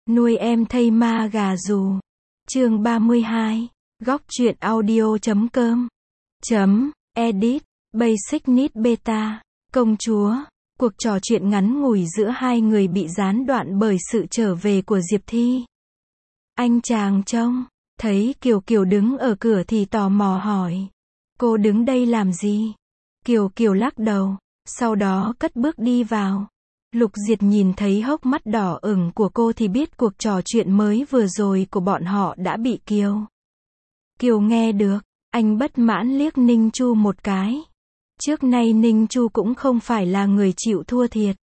Nuôi em thây ma gà rù. Chương 32. Góc truyện audio.com. Edit. Basic Need Beta. Công chúa. Cuộc trò chuyện ngắn ngủi giữa hai người bị gián đoạn bởi sự trở về của Diệp Thi. Anh chàng trông thấy Kiều Kiều đứng ở cửa thì tò mò hỏi. Cô đứng đây làm gì? Kiều Kiều lắc đầu, sau đó cất bước đi vào. Lục Diệt nhìn thấy hốc mắt đỏ ửng của cô thì biết cuộc trò chuyện mới vừa rồi của bọn họ đã bị Kiều nghe được. Anh bất mãn liếc Ninh Chu một cái. Trước nay Ninh Chu cũng không phải là người chịu thua thiệt.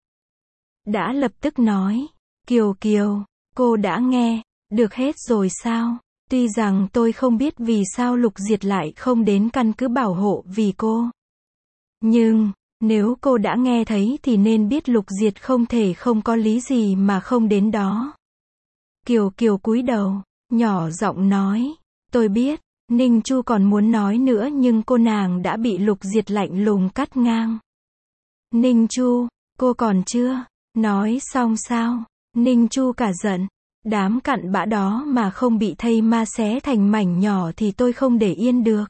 Đã lập tức nói, Kiều, cô đã nghe được hết rồi sao? Tuy rằng tôi không biết vì sao Lục Diệt lại không đến căn cứ bảo hộ vì cô. Nhưng, nếu cô đã nghe thấy thì nên biết Lục Diệt không thể không có lý gì mà không đến đó. Kiều cúi đầu, nhỏ giọng nói, tôi biết. Ninh Chu còn muốn nói nữa nhưng cô nàng đã bị Lục Diệt lạnh lùng cắt ngang. Ninh Chu, cô còn chưa nói xong sao? Ninh Chu cả giận. Đám cặn bã đó mà không bị thây ma xé thành mảnh nhỏ thì tôi không để yên được.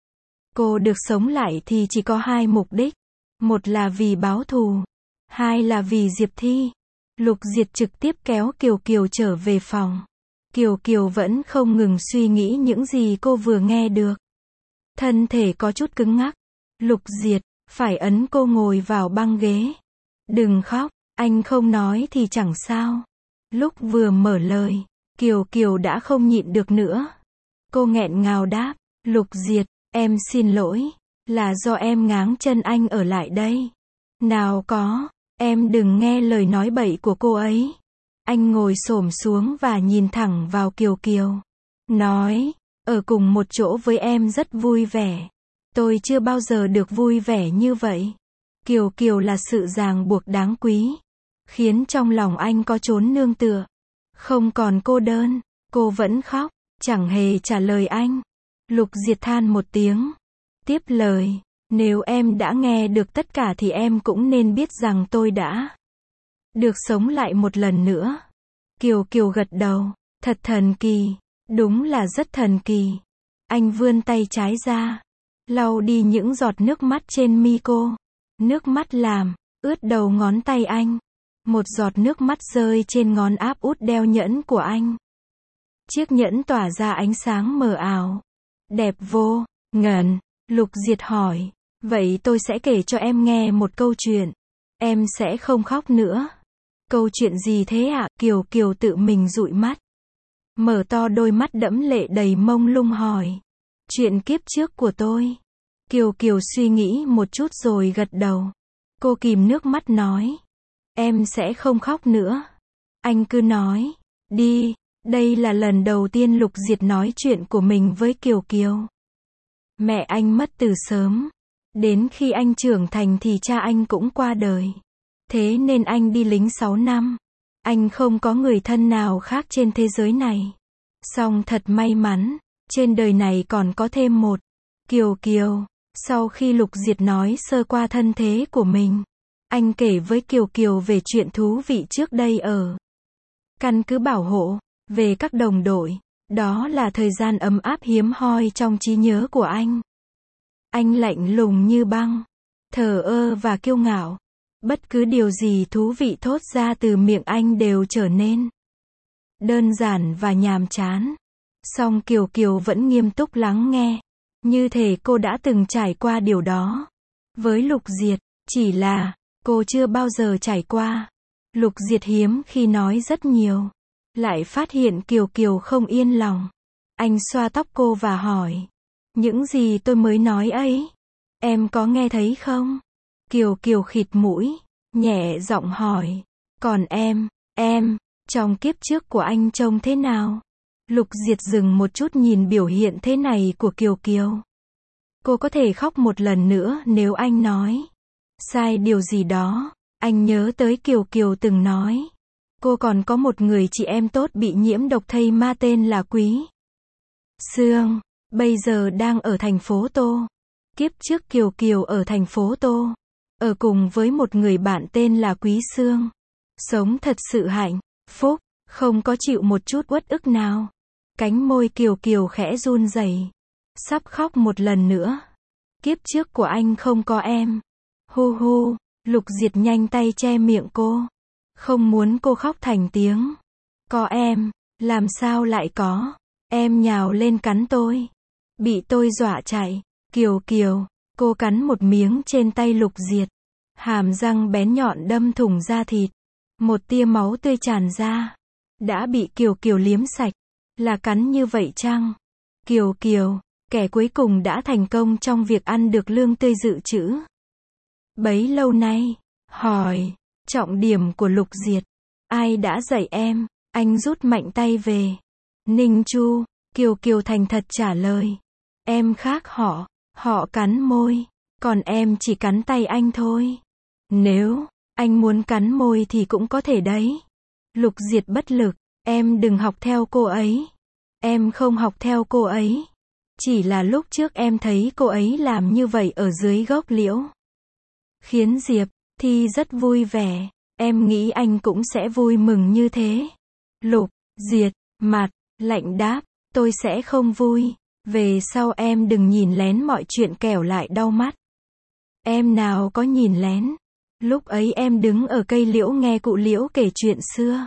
Cô được sống lại thì chỉ có hai mục đích. Một là vì báo thù. Hai là vì Diệp Thi. Lục Diệt trực tiếp kéo Kiều trở về phòng. Kiều vẫn không ngừng suy nghĩ những gì cô vừa nghe được. Thân thể có chút cứng ngắc. Lục Diệt phải ấn cô ngồi vào băng ghế. Đừng khóc, anh không nói thì chẳng sao. Lúc vừa mở lời, Kiều đã không nhịn được nữa. Cô nghẹn ngào đáp, Lục Diệt, em xin lỗi, là do em ngáng chân anh ở lại đây. Nào có, em đừng nghe lời nói bậy của cô ấy. Anh ngồi xổm xuống và nhìn thẳng vào Kiều. Nói, ở cùng một chỗ với em rất vui vẻ. Tôi chưa bao giờ được vui vẻ như vậy. Kiều là sự ràng buộc đáng quý. Khiến trong lòng anh có chốn nương tựa. Không còn cô đơn. Cô vẫn khóc, chẳng hề trả lời anh. Lục Diệt than một tiếng. Tiếp lời, nếu em đã nghe được tất cả thì em cũng nên biết rằng tôi đã được sống lại một lần nữa. Kiều gật đầu, thật thần kỳ, đúng là rất thần kỳ. Anh vươn tay trái ra, lau đi những giọt nước mắt trên mi cô. Nước mắt làm ướt đầu ngón tay anh. Một giọt nước mắt rơi trên ngón áp út đeo nhẫn của anh. Chiếc nhẫn tỏa ra ánh sáng mờ ảo. Đẹp vô ngần. Lục Diệt hỏi, vậy tôi sẽ kể cho em nghe một câu chuyện. Em sẽ không khóc nữa. Câu chuyện gì thế ạ? Kiều tự mình dụi mắt. Mở to đôi mắt đẫm lệ đầy mông lung hỏi. Chuyện kiếp trước của tôi. Kiều suy nghĩ một chút rồi gật đầu. Cô kìm nước mắt nói. Em sẽ không khóc nữa. Anh cứ nói. Đi. Đây là lần đầu tiên Lục Diệt nói chuyện của mình với Kiều. Mẹ anh mất từ sớm. Đến khi anh trưởng thành thì cha anh cũng qua đời. Thế nên anh đi lính 6 năm. Anh không có người thân nào khác trên thế giới này. Song thật may mắn, trên đời này còn có thêm một Kiều. Sau khi Lục Diệt nói sơ qua thân thế của mình, anh kể với Kiều về chuyện thú vị trước đây ở căn cứ bảo hộ, về các đồng đội. Đó là thời gian ấm áp hiếm hoi trong trí nhớ của anh. Anh lạnh lùng như băng, thờ ơ và kiêu ngạo. Bất cứ điều gì thú vị thốt ra từ miệng anh đều trở nên đơn giản và nhàm chán. Song Kiều vẫn nghiêm túc lắng nghe, như thể cô đã từng trải qua điều đó. Với Lục Diệt, chỉ là cô chưa bao giờ trải qua. Lục Diệt hiếm khi nói rất nhiều, lại phát hiện Kiều không yên lòng. Anh xoa tóc cô và hỏi, những gì tôi mới nói ấy, em có nghe thấy không? Kiều khịt mũi, nhẹ giọng hỏi, còn em, trong kiếp trước của anh trông thế nào? Lục Diệt dừng một chút nhìn biểu hiện thế này của Kiều. Cô có thể khóc một lần nữa nếu anh nói sai điều gì đó. Anh nhớ tới Kiều từng nói, cô còn có một người chị em tốt bị nhiễm độc thây ma tên là Quý Sương, bây giờ đang ở thành phố Tô. Kiếp trước Kiều ở thành phố Tô, ở cùng với một người bạn tên là Quý Sương. Sống thật sự hạnh phúc, Không có chịu một chút uất ức nào. Cánh môi Kiều Kiều khẽ run rẩy, sắp khóc một lần nữa. Kiếp trước của anh không có em. Hu hu, Lục Diệt nhanh tay che miệng cô. Không muốn cô khóc thành tiếng. Có em, làm sao lại có. Em nhào lên cắn tôi. Bị tôi dọa chạy. Kiều Kiều, cô cắn một miếng trên tay Lục Diệt. Hàm răng bén nhọn đâm thủng da thịt. Một tia máu tươi tràn ra. Đã bị Kiều Kiều liếm sạch. Là cắn như vậy chăng? Kiều Kiều, kẻ cuối cùng đã thành công trong việc ăn được lương tươi dự trữ. Bấy lâu nay, hỏi, trọng điểm của Lục Diệt. Ai đã dạy em? Anh rút mạnh tay về. Ninh Chu, Kiều Kiều thành thật trả lời. Em khác họ, họ cắn môi, còn em chỉ cắn tay anh thôi. Nếu anh muốn cắn môi thì cũng có thể đấy. Lục Diệt bất lực, em đừng học theo cô ấy. Em không học theo cô ấy. Chỉ là lúc trước em thấy cô ấy làm như vậy ở dưới gốc liễu. Khiến Diệp Thi rất vui vẻ. Em nghĩ anh cũng sẽ vui mừng như thế. Lục Diệt, mặt lạnh đáp, tôi sẽ không vui. Về sau em đừng nhìn lén mọi chuyện kẻo lại đau mắt. Em nào có nhìn lén. Lúc ấy em đứng ở cây liễu nghe cụ liễu kể chuyện xưa.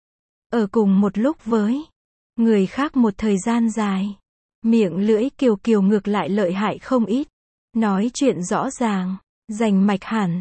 Ở cùng một lúc với người khác một thời gian dài. Miệng lưỡi Kiều Kiều ngược lại lợi hại không ít. Nói chuyện rõ ràng, rành mạch hẳn.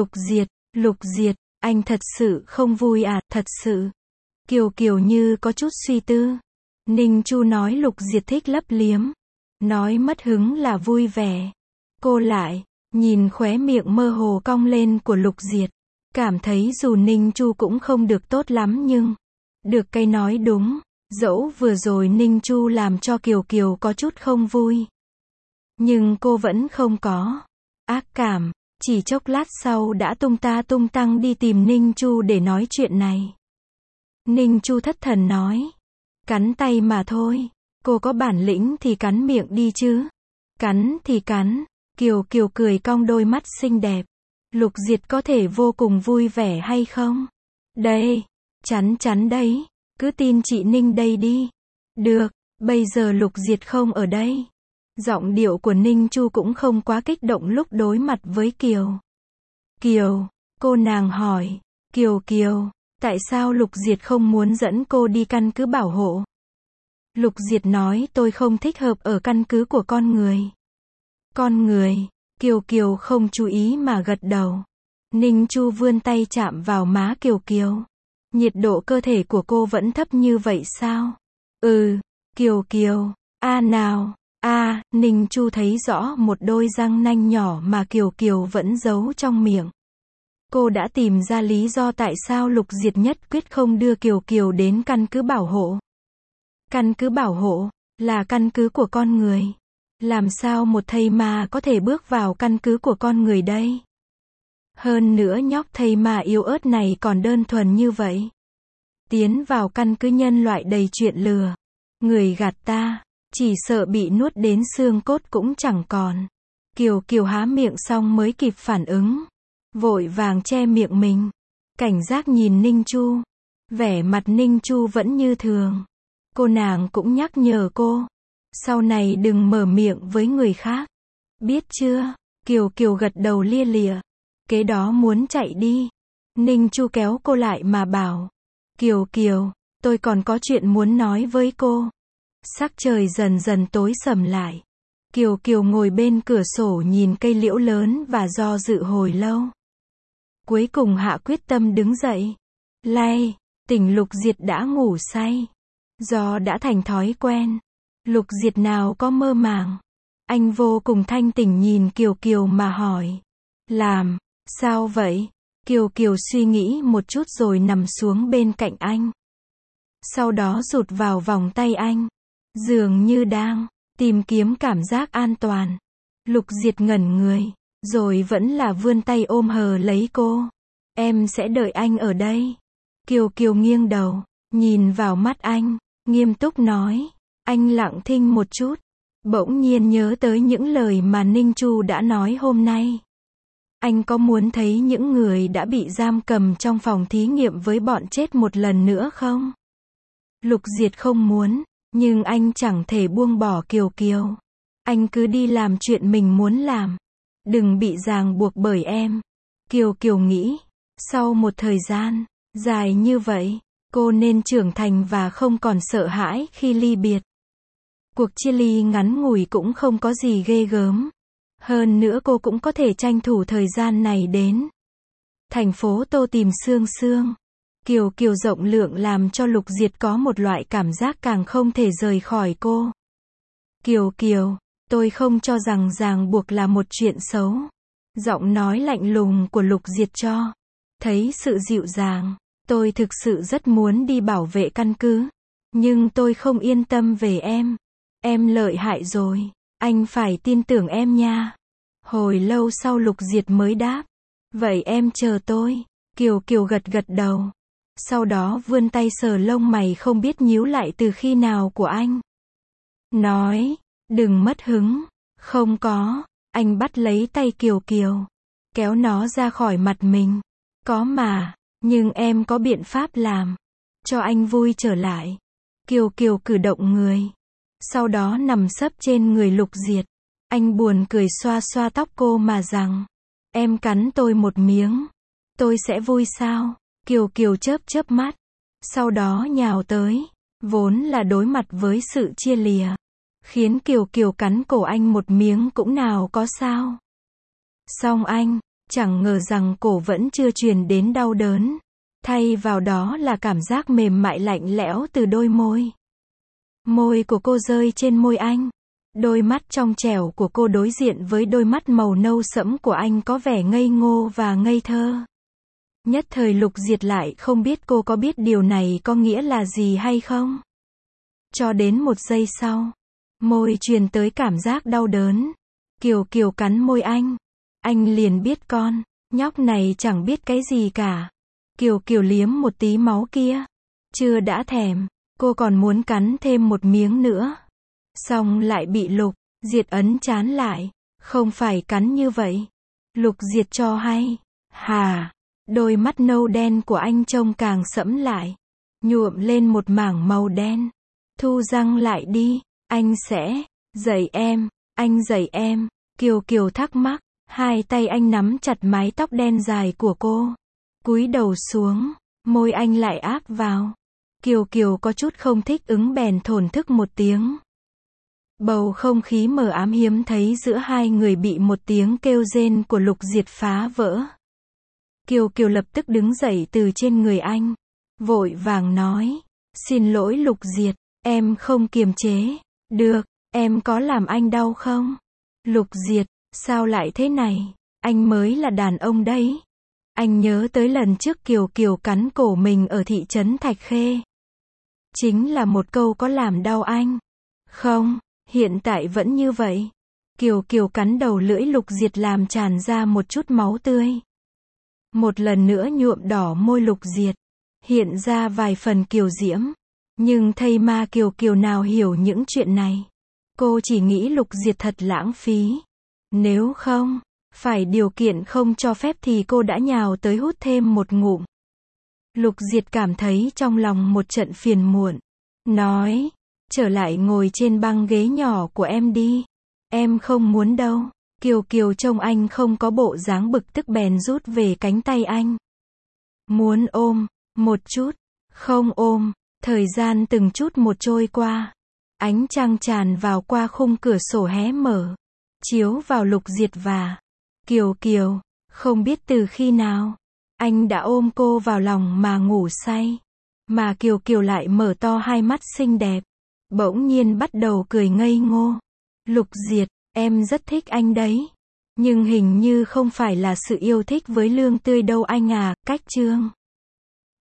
Lục Diệt, anh thật sự không vui à, thật sự. Kiều Kiều như có chút suy tư. Ninh Chu nói Lục Diệt thích lấp liếm. Nói mất hứng là vui vẻ. Cô lại nhìn khóe miệng mơ hồ cong lên của Lục Diệt. Cảm thấy dù Ninh Chu cũng không được tốt lắm nhưng được cây nói đúng. Dẫu vừa rồi Ninh Chu làm cho Kiều Kiều có chút không vui. Nhưng cô vẫn không có ác cảm. Chỉ chốc lát sau đã tung ta tung tăng đi tìm Ninh Chu để nói chuyện này. Ninh Chu thất thần nói. Cắn tay mà thôi. Cô có bản lĩnh thì cắn miệng đi chứ. Cắn thì cắn. Kiều Kiều cười cong đôi mắt xinh đẹp. Lục Diệt có thể vô cùng vui vẻ hay không? Đây. Chắn đấy. Cứ tin chị Ninh đây đi. Được. Bây giờ Lục Diệt không ở đây. Giọng điệu của Ninh Chu cũng không quá kích động lúc đối mặt với Kiều. Kiều. Cô nàng hỏi. Kiều Kiều. Tại sao Lục Diệt không muốn dẫn cô đi căn cứ bảo hộ? Lục Diệt nói tôi không thích hợp ở căn cứ của con người. Con người. Kiều Kiều không chú ý mà gật đầu. Ninh Chu vươn tay chạm vào má Kiều Kiều. Nhiệt độ cơ thể của cô vẫn thấp như vậy sao? Kiều Kiều. Nào. Ninh Chu thấy rõ một đôi răng nanh nhỏ mà Kiều Kiều vẫn giấu trong miệng. Cô đã tìm ra lý do tại sao Lục Diệt nhất quyết không đưa Kiều Kiều đến căn cứ bảo hộ. Căn cứ bảo hộ là căn cứ của con người. Làm sao một thây ma có thể bước vào căn cứ của con người đây? Hơn nữa nhóc thây ma yếu ớt này còn đơn thuần như vậy. Tiến vào căn cứ nhân loại đầy chuyện lừa. Người gạt ta, chỉ sợ bị nuốt đến xương cốt cũng chẳng còn. Kiều Kiều há miệng xong mới kịp phản ứng. Vội vàng che miệng mình. Cảnh giác nhìn Ninh Chu. Vẻ mặt Ninh Chu vẫn như thường. Cô nàng cũng nhắc nhở cô. Sau này đừng mở miệng với người khác. Biết chưa? Kiều Kiều gật đầu lia lịa. Kế đó muốn chạy đi. Ninh Chu kéo cô lại mà bảo. Kiều Kiều, tôi còn có chuyện muốn nói với cô. Sắc trời dần dần tối sầm lại. Kiều Kiều ngồi bên cửa sổ nhìn cây liễu lớn và do dự hồi lâu. Cuối cùng hạ quyết tâm đứng dậy. Tỉnh Lục Diệt đã ngủ say. Do đã thành thói quen. Lục Diệt nào có mơ màng. Anh vô cùng thanh tỉnh nhìn Kiều Kiều mà hỏi. Sao vậy? Kiều Kiều suy nghĩ một chút rồi nằm xuống bên cạnh anh. Sau đó rụt vào vòng tay anh. Dường như đang tìm kiếm cảm giác an toàn. Lục Diệt ngẩn người. Rồi vẫn là vươn tay ôm hờ lấy cô. Em sẽ đợi anh ở đây. Kiều Kiều nghiêng đầu. Nhìn vào mắt anh. Nghiêm túc nói. Anh lặng thinh một chút. Bỗng nhiên nhớ tới những lời mà Ninh Chu đã nói hôm nay. Anh có muốn thấy những người đã bị giam cầm trong phòng thí nghiệm với bọn chết một lần nữa không? Lục Diệt không muốn, nhưng anh chẳng thể buông bỏ Kiều Kiều. Anh cứ đi làm chuyện mình muốn làm. Đừng bị ràng buộc bởi em. Kiều Kiều nghĩ, sau một thời gian dài như vậy, cô nên trưởng thành và không còn sợ hãi khi ly biệt. Cuộc chia ly ngắn ngủi cũng không có gì ghê gớm. Hơn nữa cô cũng có thể tranh thủ thời gian này đến thành phố Tô tìm Sương Sương. Kiều Kiều rộng lượng làm cho Lục Diệt có một loại cảm giác càng không thể rời khỏi cô. Kiều Kiều, tôi không cho rằng ràng buộc là một chuyện xấu. Giọng nói lạnh lùng của Lục Diệt cho thấy sự dịu dàng. Tôi thực sự rất muốn đi bảo vệ căn cứ. Nhưng tôi không yên tâm về em. Em lợi hại rồi. Anh phải tin tưởng em nha. Hồi lâu sau Lục Diệt mới đáp. Vậy em chờ tôi. Kiều Kiều gật gật đầu. Sau đó vươn tay sờ lông mày không biết nhíu lại từ khi nào của anh. Nói, đừng mất hứng. Không có. Anh bắt lấy tay Kiều Kiều. Kéo nó ra khỏi mặt mình. Có mà. Nhưng em có biện pháp làm cho anh vui trở lại. Kiều Kiều cử động người. Sau đó nằm sấp trên người Lục Diệt. Anh buồn cười xoa xoa tóc cô mà rằng. Em cắn tôi một miếng. Tôi sẽ vui sao? Kiều Kiều chớp chớp mắt. Sau đó nhào tới. Vốn là đối mặt với sự chia lìa. Khiến Kiều Kiều cắn cổ anh một miếng cũng nào có sao. Song anh, chẳng ngờ rằng cổ vẫn chưa truyền đến đau đớn. Thay vào đó là cảm giác mềm mại lạnh lẽo từ đôi môi. Môi của cô rơi trên môi anh. Đôi mắt trong trẻo của cô đối diện với đôi mắt màu nâu sẫm của anh có vẻ ngây ngô và ngây thơ. Nhất thời Lục Diệt lại không biết cô có biết điều này có nghĩa là gì hay không. Cho đến một giây sau, môi truyền tới cảm giác đau đớn. Kiều Kiều cắn môi anh. Anh liền biết con nhóc này chẳng biết cái gì cả. Kiều Kiều liếm một tí máu kia. Chưa đã thèm, cô còn muốn cắn thêm một miếng nữa. Xong lại bị Lục Diệt ấn trán lại. Không phải cắn như vậy. Lục Diệt cho hay. Hà, đôi mắt nâu đen của anh trông càng sẫm lại. Nhuộm lên một mảng màu đen. Thu răng lại đi. Anh sẽ dạy em. Anh dạy em. Kiều Kiều thắc mắc. Hai tay anh nắm chặt mái tóc đen dài của cô. Cúi đầu xuống. Môi anh lại áp vào. Kiều Kiều có chút không thích ứng bèn thổn thức một tiếng. Bầu không khí mờ ám hiếm thấy giữa hai người bị một tiếng kêu rên của Lục Diệt phá vỡ. Kiều Kiều lập tức đứng dậy từ trên người anh. Vội vàng nói. Xin lỗi Lục Diệt. Em không kiềm chế. Được. Em có làm anh đau không? Lục Diệt. Sao lại thế này? Anh mới là đàn ông đấy. Anh nhớ tới lần trước Kiều Kiều cắn cổ mình ở thị trấn Thạch Khê. Chính là một câu có làm đau anh. Không, hiện tại vẫn như vậy. Kiều Kiều cắn đầu lưỡi Lục Diệt làm tràn ra một chút máu tươi. Một lần nữa nhuộm đỏ môi Lục Diệt. Hiện ra vài phần kiều diễm. Nhưng thây ma Kiều Kiều nào hiểu những chuyện này. Cô chỉ nghĩ Lục Diệt thật lãng phí. Nếu không phải điều kiện không cho phép thì cô đã nhào tới hút thêm một ngụm. Lục Diệt cảm thấy trong lòng một trận phiền muộn. Nói, trở lại ngồi trên băng ghế nhỏ của em đi. Em không muốn đâu. Kiều Kiều trông anh không có bộ dáng bực tức bèn rút về cánh tay anh. Muốn ôm, một chút. Không ôm. Thời gian từng chút một trôi qua. Ánh trăng tràn vào qua khung cửa sổ hé mở. Chiếu vào Lục Diệt và Kiều Kiều. Không biết từ khi nào, anh đã ôm cô vào lòng mà ngủ say. Mà Kiều Kiều lại mở to hai mắt xinh đẹp. Bỗng nhiên bắt đầu cười ngây ngô. Lục Diệt, em rất thích anh đấy. Nhưng hình như không phải là sự yêu thích với lương tươi đâu anh à. Cách chương